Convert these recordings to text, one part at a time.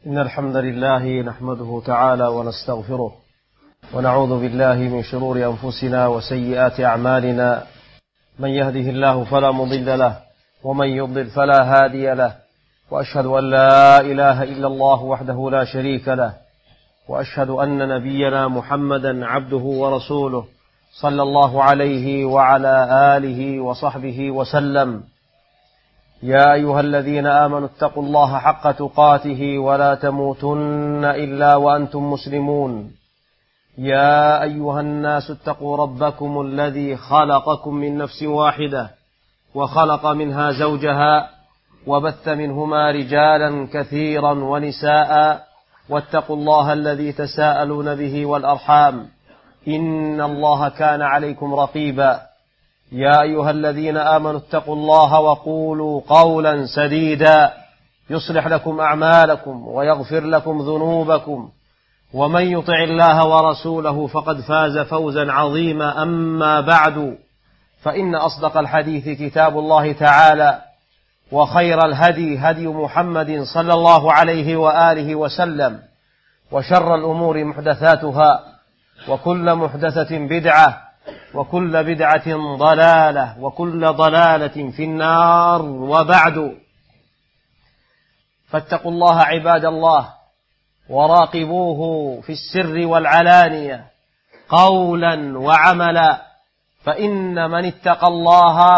إن الحمد لله نحمده تعالى ونستغفره ونعوذ بالله من شرور أنفسنا وسيئات أعمالنا، من يهده الله فلا مضل له ومن يضلل فلا هادي له، وأشهد أن لا إله إلا الله وحده لا شريك له، وأشهد أن نبينا محمدا عبده ورسوله صلى الله عليه وعلى آله وصحبه وسلم. يا أيها الذين آمنوا اتقوا الله حق تقاته ولا تموتن إلا وأنتم مسلمون. يا أيها الناس اتقوا ربكم الذي خلقكم من نفس واحدة وخلق منها زوجها وبث منهما رجالا كثيرا ونساء، واتقوا الله الذي تساءلون به والأرحام، إن الله كان عليكم رقيبا. يا أيها الذين آمنوا اتقوا الله وقولوا قولا سديدا يصلح لكم أعمالكم ويغفر لكم ذنوبكم، ومن يطع الله ورسوله فقد فاز فوزا عظيما. أما بعد، فإن أصدق الحديث كتاب الله تعالى، وخير الهدي هدي محمد صلى الله عليه وآله وسلم، وشر الأمور محدثاتها، وكل محدثة بدعة، وكل بدعة ضلالة، وكل ضلالة في النار. وبعد، فاتقوا الله عباد الله، وراقبوه في السر والعلانية قولا وعملا، فإن من اتقى الله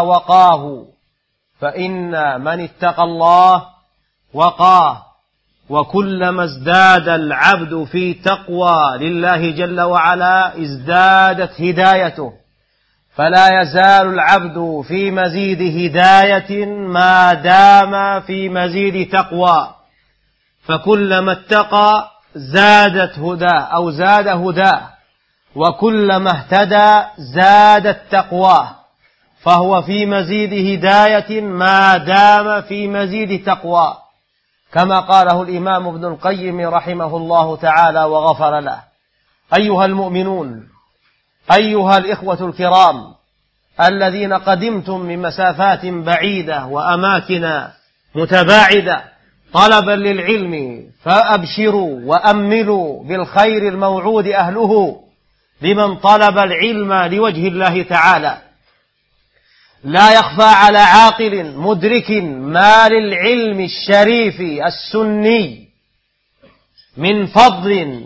وقاه، وكلما ازداد العبد في تقوى لله جل وعلا ازدادت هدايته، فلا يزال العبد في مزيد هداية ما دام في مزيد تقوى، فكلما اتقى زادت هداه أو زاد هداه، وكلما اهتدى زادت تقواه، فهو في مزيد هداية ما دام في مزيد تقوى، كما قاله الإمام ابن القيم رحمه الله تعالى وغفر له. أيها المؤمنون، أيها الإخوة الكرام الذين قدمتم من مسافات بعيدة وأماكن متباعدة طلبا للعلم، فأبشروا وأملوا بالخير الموعود أهله لمن طلب العلم لوجه الله تعالى. لا يخفى على عاقل مدرك ما للعلم الشريف السني من فضل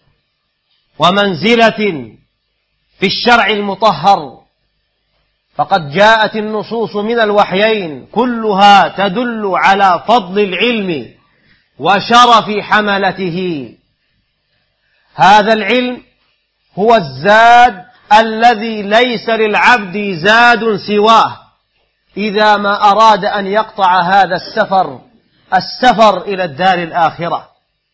ومنزلة في الشرع المطهر، فقد جاءت النصوص من الوحيين كلها تدل على فضل العلم وشرف حملته. هذا العلم هو الزاد الذي ليس للعبد زاد سواه إذا ما أراد أن يقطع هذا السفر إلى الدار الآخرة.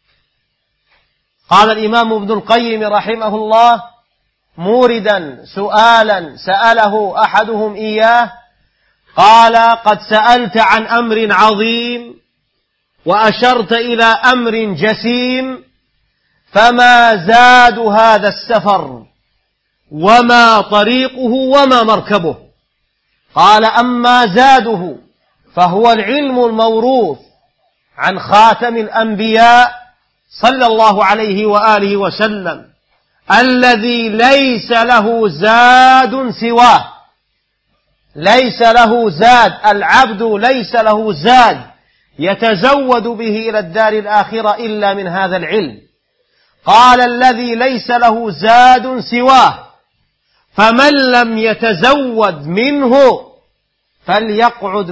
قال الإمام ابن القيم رحمه الله موردا سؤالا سأله أحدهم إياه، قال: قد سألت عن أمر عظيم وأشرت إلى أمر جسيم، فما زاد هذا السفر وما طريقه وما مركبه؟ قال: أما زاده فهو العلم الموروث عن خاتم الأنبياء صلى الله عليه وآله وسلم، الذي ليس له زاد سواه، ليس له زاد، العبد ليس له زاد يتزود به إلى الدار الآخرة إلا من هذا العلم. قال: الذي ليس له زاد سواه، فمن لم يتزود منه فليقعد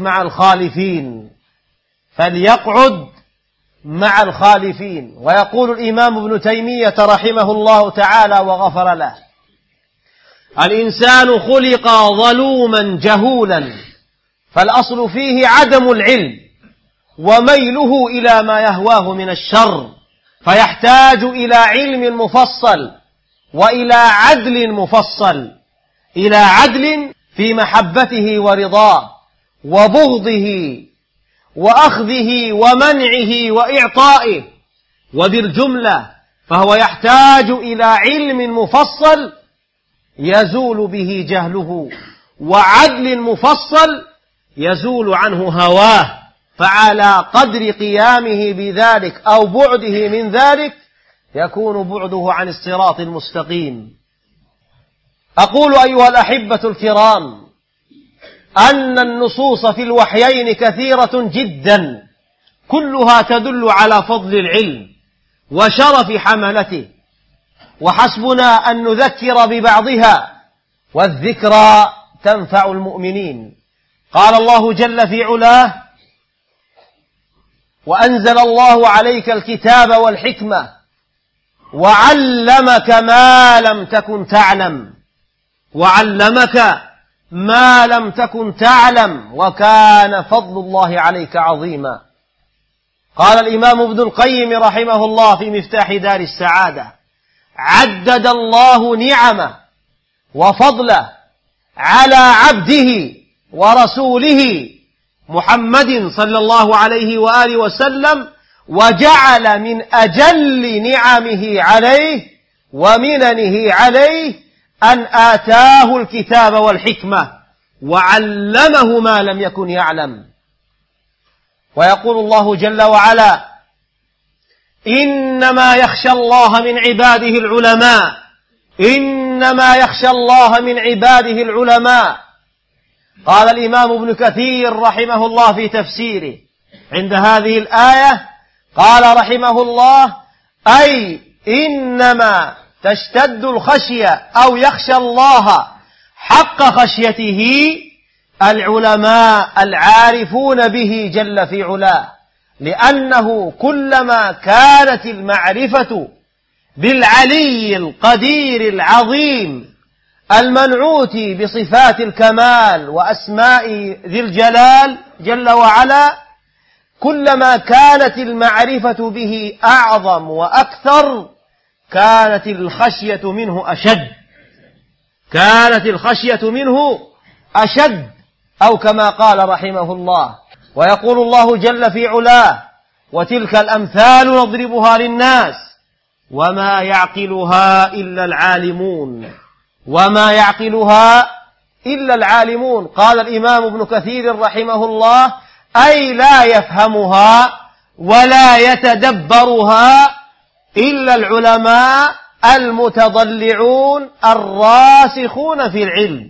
مع الخالفين. ويقول الإمام ابن تيمية رحمه الله تعالى وغفر له: الإنسان خلق ظلوما جهولا، فالأصل فيه عدم العلم وميله إلى ما يهواه من الشر، فيحتاج إلى علم مفصل وإلى عدل مفصل، إلى عدل في محبته ورضاه وبغضه وأخذه ومنعه وإعطائه. وبالجملة فهو يحتاج إلى علم مفصل يزول به جهله، وعدل مفصل يزول عنه هواه فعلى قدر قيامه بذلك أو بعده من ذلك يكون بعده عن الصراط المستقيم. أقول أيها الأحبة الكرام أن النصوص في الوحيين كثيرة جدا، كلها تدل على فضل العلم وشرف حملته، وحسبنا أن نذكر ببعضها، والذكرى تنفع المؤمنين. قال الله جل في علاه: وأنزل الله عليك الكتاب والحكمة وعلمك ما لم تكن تعلم، وعلمك ما لم تكن تعلم وكان فضل الله عليك عظيما. قال الإمام ابن القيم رحمه الله في مفتاح دار السعادة: عدد الله نعمه وفضله على عبده ورسوله محمد صلى الله عليه وآله وسلم، وجعل من أجل نعمه عليه ومننه عليه أن آتاه الكتاب والحكمة وعلمه ما لم يكن يعلم. ويقول الله جل وعلا: إنما يخشى الله من عباده العلماء، إنما يخشى الله من عباده العلماء. قال الإمام ابن كثير رحمه الله في تفسيره عند هذه الآية، قال رحمه الله: أي إنما تشتد الخشية أو يخشى الله حق خشيته العلماء العارفون به جل في علاه، لأنه كلما كانت المعرفة بالعلي القدير العظيم المنعوت بصفات الكمال وأسماء ذي الجلال جل وعلا، كلما كانت المعرفة به أعظم وأكثر كانت الخشية منه أشد، كانت الخشية منه أشد، أو كما قال رحمه الله. ويقول الله جل في علاه: وتلك الأمثال نضربها للناس وما يعقلها إلا العالمون، وما يعقلها إلا العالمون. قال الإمام ابن كثير رحمه الله: أي لا يفهمها ولا يتدبرها إلا العلماء المتضلعون الراسخون في العلم.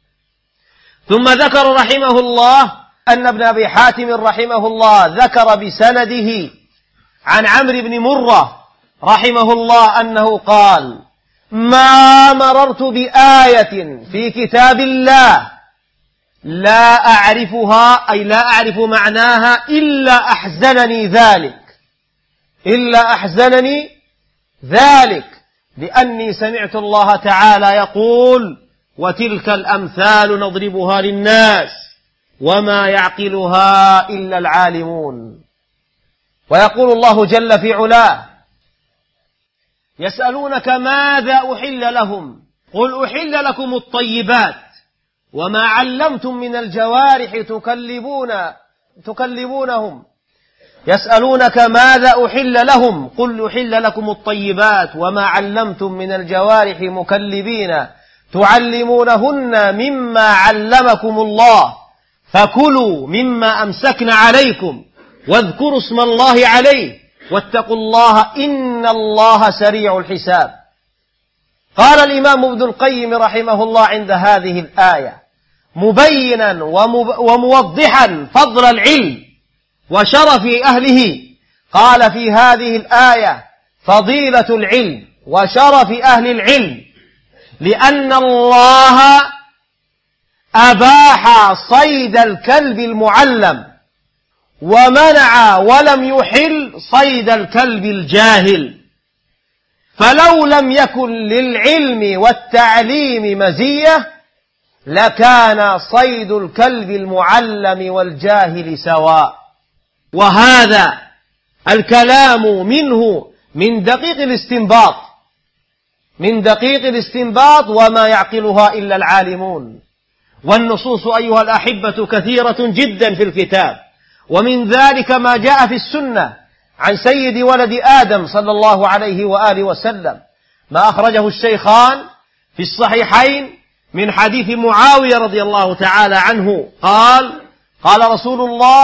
ثم ذكر رحمه الله أن ابن أبي حاتم رحمه الله ذكر بسنده عن عمرو بن مرة رحمه الله أنه قال: ما مررت بآية في كتاب الله لا أعرفها، أي لا أعرف معناها، إلا أحزنني ذلك، إلا أحزنني ذلك، لأني سمعت الله تعالى يقول: وتلك الأمثال نضربها للناس وما يعقلها إلا العالمون. ويقول الله جل في علاه: يسألونك ماذا أحل لهم قل أحل لكم الطيبات وما علمتم من الجوارح تكلبونهم. يسألونك ماذا أحل لهم قل أحل لكم الطيبات وما علمتم من الجوارح مكلبين تعلمونهن مما علمكم الله فكلوا مما أمسكن عليكم واذكروا اسم الله عليه واتقوا الله إن الله سريع الحساب. قال الإمام ابن القيم رحمه الله عند هذه الآية مبينا وموضحا فضل العلم وشرف أهله، قال في هذه الآية: فضيلة العلم وشرف أهل العلم، لأن الله أباح صيد الكلب المعلم ومنع ولم يحل صيد الكلب الجاهل، فلو لم يكن للعلم والتعليم مزية لكان صيد الكلب المعلم والجاهل سواء. وهذا الكلام منه من دقيق الاستنباط وما يعقلها إلا العالمون. والنصوص أيها الأحبة كثيرة جدا في الكتاب، ومن ذلك ما جاء في السنة عن سيد ولد آدم صلى الله عليه وآله وسلم، ما أخرجه الشيخان في الصحيحين من حديث معاوية رضي الله تعالى عنه قال: قال رسول الله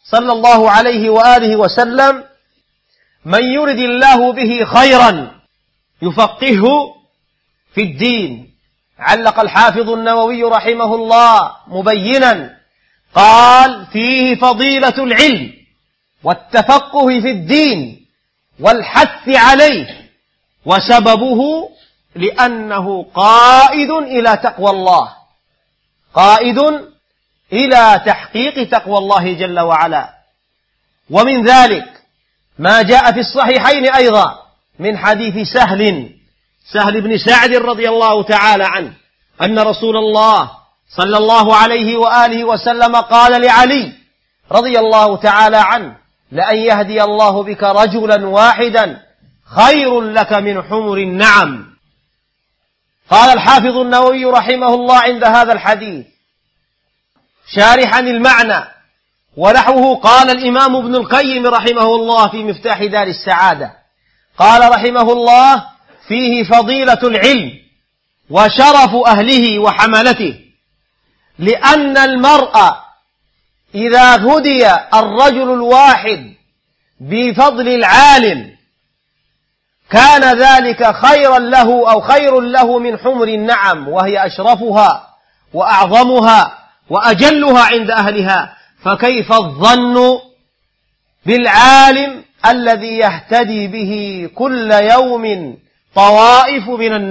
صلى الله عليه وآله وسلم: من يرد الله به خيرا يفقهه في الدين. علق الحافظ النووي رحمه الله مبينا قال: فيه فضيلة العلم والتفقه في الدين والحث عليه، وسببه لأنه قائد إلى تقوى الله، قائد إلى تحقيق تقوى الله جل وعلا. ومن ذلك ما جاء في الصحيحين أيضا من حديث سهل بن سعد رضي الله تعالى عنه أن رسول الله صلى الله عليه وآله وسلم قال لعلي رضي الله تعالى عنه: لأن يهدي الله بك رجلا واحدا خير لك من حمر النعم. قال الحافظ النووي رحمه الله عند هذا الحديث شارحا المعنى ونحوه: قال الإمام ابن القيم رحمه الله في مفتاح دار السعادة، قال رحمه الله: فيه فضيلة العلم وشرف أهله وحملته، لأن المرء إذا هدي الرجل الواحد بفضل العالم كان ذلك خيرا له أو خير له من حمر النعم، وهي أشرفها وأعظمها وأجلها عند أهلها. فكيف الظن بالعالم الذي يهتدي به كل يوم طوائف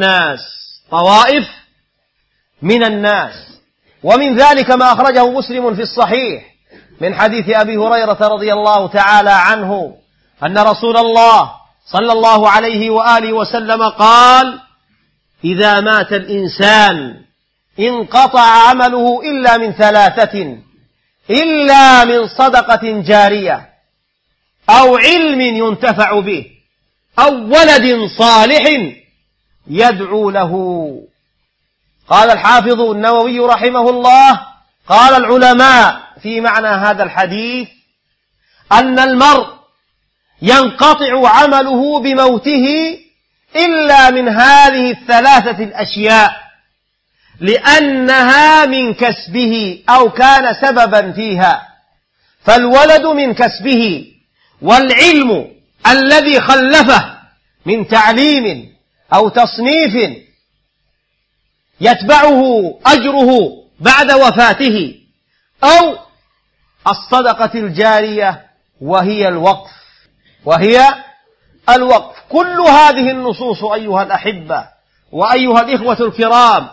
من الناس. ومن ذلك ما أخرجه مسلم في الصحيح من حديث أبي هريرة رضي الله تعالى عنه أن رسول الله صلى الله عليه وآله وسلم قال: إذا مات الإنسان انقطع عمله إلا من ثلاثة: إلا من صدقة جارية أو علم ينتفع به أو ولد صالح يدعو له. قال الحافظ النووي رحمه الله: قال العلماء في معنى هذا الحديث أن المرء ينقطع عمله بموته إلا من هذه الثلاثة الأشياء، لأنها من كسبه أو كان سببا فيها. فالولد من كسبه، والعلم الذي خلفه من تعليم أو تصنيف يتبعه أجره بعد وفاته، أو الصدقة الجارية وهي الوقف. كل هذه النصوص أيها الأحبة وأيها الإخوة الكرام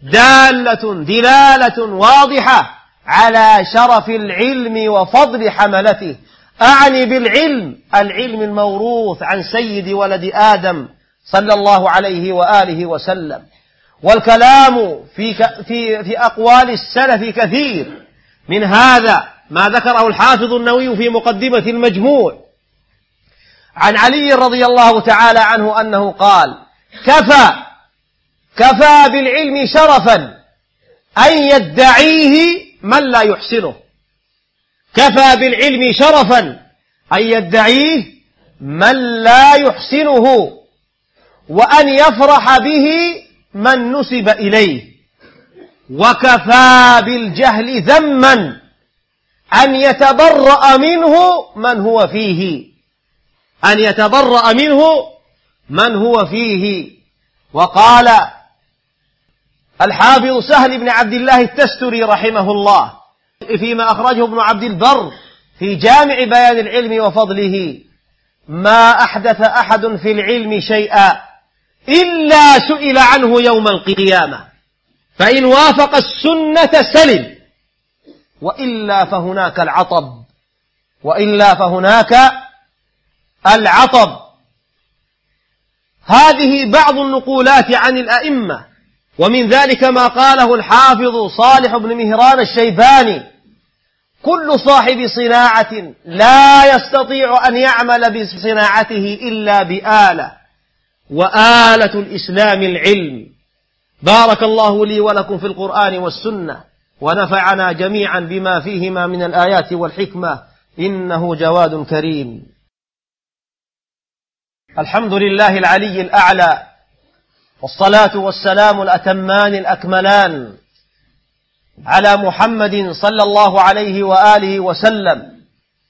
دلالة واضحة على شرف العلم وفضل حملته. أعني بالعلم العلم الموروث عن سيد ولد آدم صلى الله عليه وآله وسلم. والكلام في أقوال السلف كثير، من هذا ما ذكره الحافظ النووي في مقدمة المجموع عن علي رضي الله تعالى عنه أنه قال: كفى بالعلم شرفا أن يدعيه من لا يحسنه. كفى بالعلم شرفا أن يدعيه من لا يحسنه، وأن يفرح به من نسب إليه. وكفى بالجهل ذما أن يتبرأ منه من هو فيه. وقال الحافظ سهل بن عبد الله التستري رحمه الله فيما أخرجه ابن عبد البر في جامع بيان العلم وفضله: ما أحدث أحد في العلم شيئا إلا سئل عنه يوم القيامة، فإن وافق السنة سلم، وإلا فهناك العطب. هذه بعض النقولات عن الأئمة، ومن ذلك ما قاله الحافظ صالح بن مهران الشيباني: كل صاحب صناعة لا يستطيع أن يعمل بصناعته إلا بآلة، وآلة الإسلام العلم. بارك الله لي ولكم في القرآن والسنة، ونفعنا جميعا بما فيهما من الآيات والحكمة، إنه جواد كريم. الحمد لله العلي الأعلى، والصلاة والسلام الأتمان الأكملان على محمد صلى الله عليه وآله وسلم،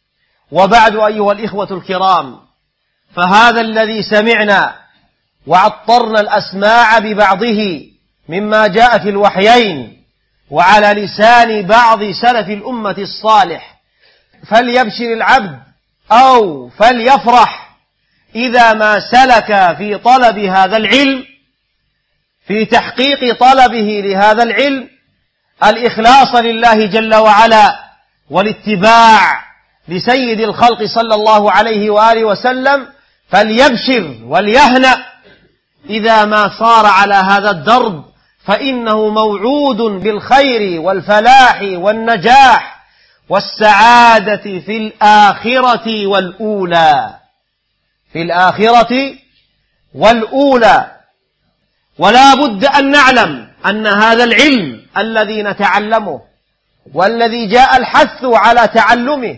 وبعد أيها الإخوة الكرام، فهذا الذي سمعنا وعطرنا الأسماع ببعضه مما جاء في الوحيين وعلى لسان بعض سلف الأمة الصالح، فليبشر العبد أو فليفرح إذا ما سلك في طلب هذا العلم، في تحقيق طلبه لهذا العلم الإخلاص لله جل وعلا والاتباع لسيد الخلق صلى الله عليه وآله وسلم، فليبشر وليهنأ إذا ما صار على هذا الدرب، فإنه موعود بالخير والفلاح والنجاح والسعادة في الآخرة والأولى، في الآخرة والأولى. ولا بد أن نعلم أن هذا العلم الذي نتعلمه والذي جاء الحث على تعلمه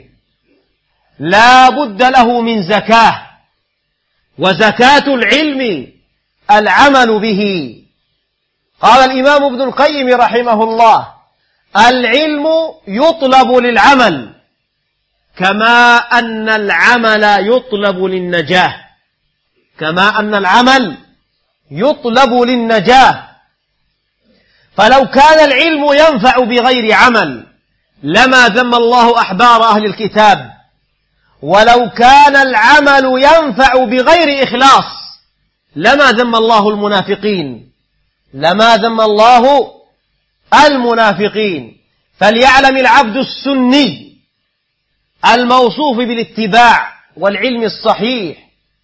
لا بد له من زكاة، وزكاة العلم العمل به. قال الإمام ابن القيم رحمه الله: العلم يطلب للعمل كما أن العمل يطلب للنجاة، كما أن العمل يطلب للنجاة. فلو كان العلم ينفع بغير عمل لما ذم الله أحبار أهل الكتاب، ولو كان العمل ينفع بغير إخلاص لما ذم الله المنافقين، لما ذم الله المنافقين. فليعلم العبد السني الموصوف بالاتباع والعلم الصحيح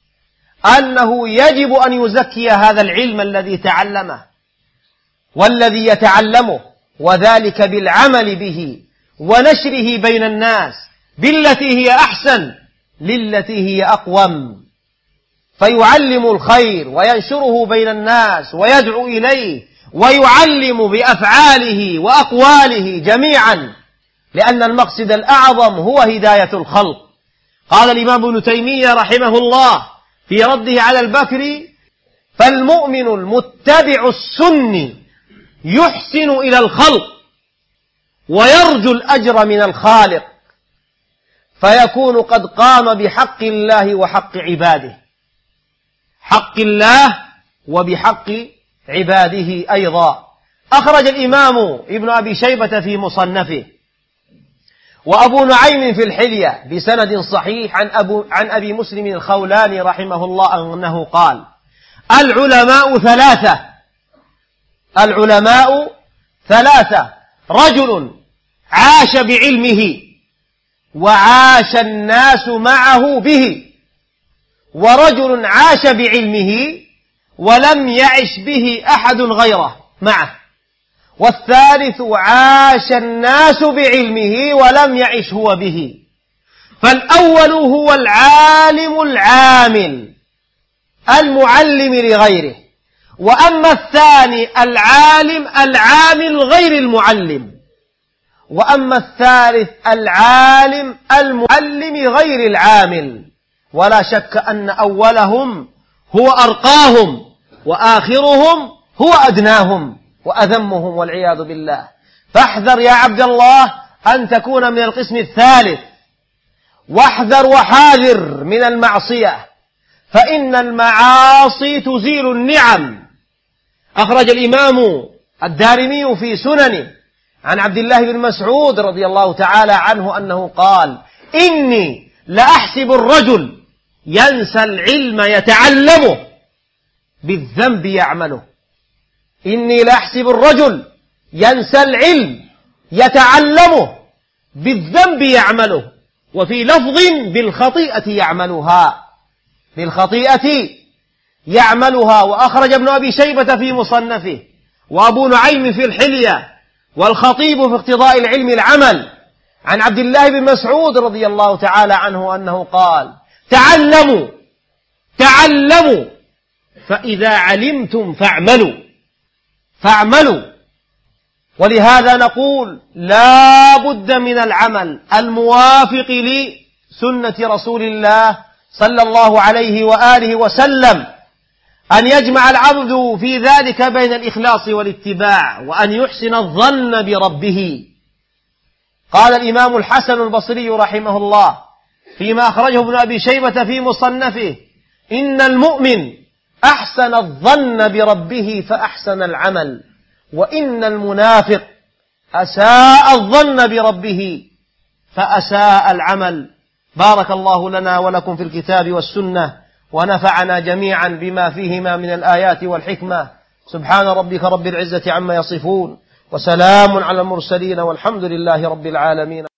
أنه يجب أن يزكي هذا العلم الذي تعلمه والذي يتعلمه، وذلك بالعمل به ونشره بين الناس بالتي هي أحسن للتي هي أقوم، فيعلم الخير وينشره بين الناس ويدعو إليه ويعلم بأفعاله وأقواله جميعا، لأن المقصد الأعظم هو هداية الخلق. قال الإمام ابن تيمية رحمه الله في رده على البكري: فالمؤمن المتبع السني يحسن إلى الخلق ويرجو الأجر من الخالق، فيكون قد قام بحق الله وحق عباده، حق الله وبحق عباده أيضا. أخرج الإمام ابن أبي شيبة في مصنفه وأبو نعيم في الحلية بسند صحيح عن أبي مسلم الخولاني رحمه الله أنه قال: العلماء ثلاثة، العلماء ثلاثة: رجل عاش بعلمه وعاش الناس معه به، ورجل عاش بعلمه ولم يعش به أحد غيره معه، والثالث عاش الناس بعلمه ولم يعش هو به. فالأول هو العالم العامل المعلم لغيره، وأما الثاني العالم العامل غير المعلم، وأما الثالث العالم المعلم غير العامل. ولا شك أن أولهم هو أرقاهم وآخرهم هو أدناهم وأذمهم والعياذ بالله. فاحذر يا عبد الله أن تكون من القسم الثالث، واحذر وحاذر من المعصية، فإن المعاصي تزيل النعم. أخرج الإمام الدارمي في سننه عن عبد الله بن مسعود رضي الله تعالى عنه أنه قال: إني لأحسب الرجل ينسى العلم يتعلمه بالذنب يعمله. إني لأحسب الرجل ينسى العلم يتعلمه بالذنب يعمله، وفي لفظ بالخطيئة يعملها، بالخطيئة يعملها. وأخرج ابن أبي شيبة في مصنفه وأبو نعيم في الحلية والخطيب في اقتضاء العلم العمل عن عبد الله بن مسعود رضي الله تعالى عنه أنه قال: تعلموا تعلموا فإذا علمتم فاعملوا، فاعملوا. ولهذا نقول لا بد من العمل الموافق لسنة رسول الله صلى الله عليه وآله وسلم، أن يجمع العبد في ذلك بين الإخلاص والاتباع، وأن يحسن الظن بربه. قال الإمام الحسن البصري رحمه الله فيما أخرجه ابن أبي شيبة في مصنفه: إن المؤمن أحسن الظن بربه فأحسن العمل، وإن المنافق أساء الظن بربه فأساء العمل. بارك الله لنا ولكم في الكتاب والسنة، ونفعنا جميعا بما فيهما من الآيات والحكمة. سبحان ربك رب العزة عما يصفون، وسلام على المرسلين، والحمد لله رب العالمين.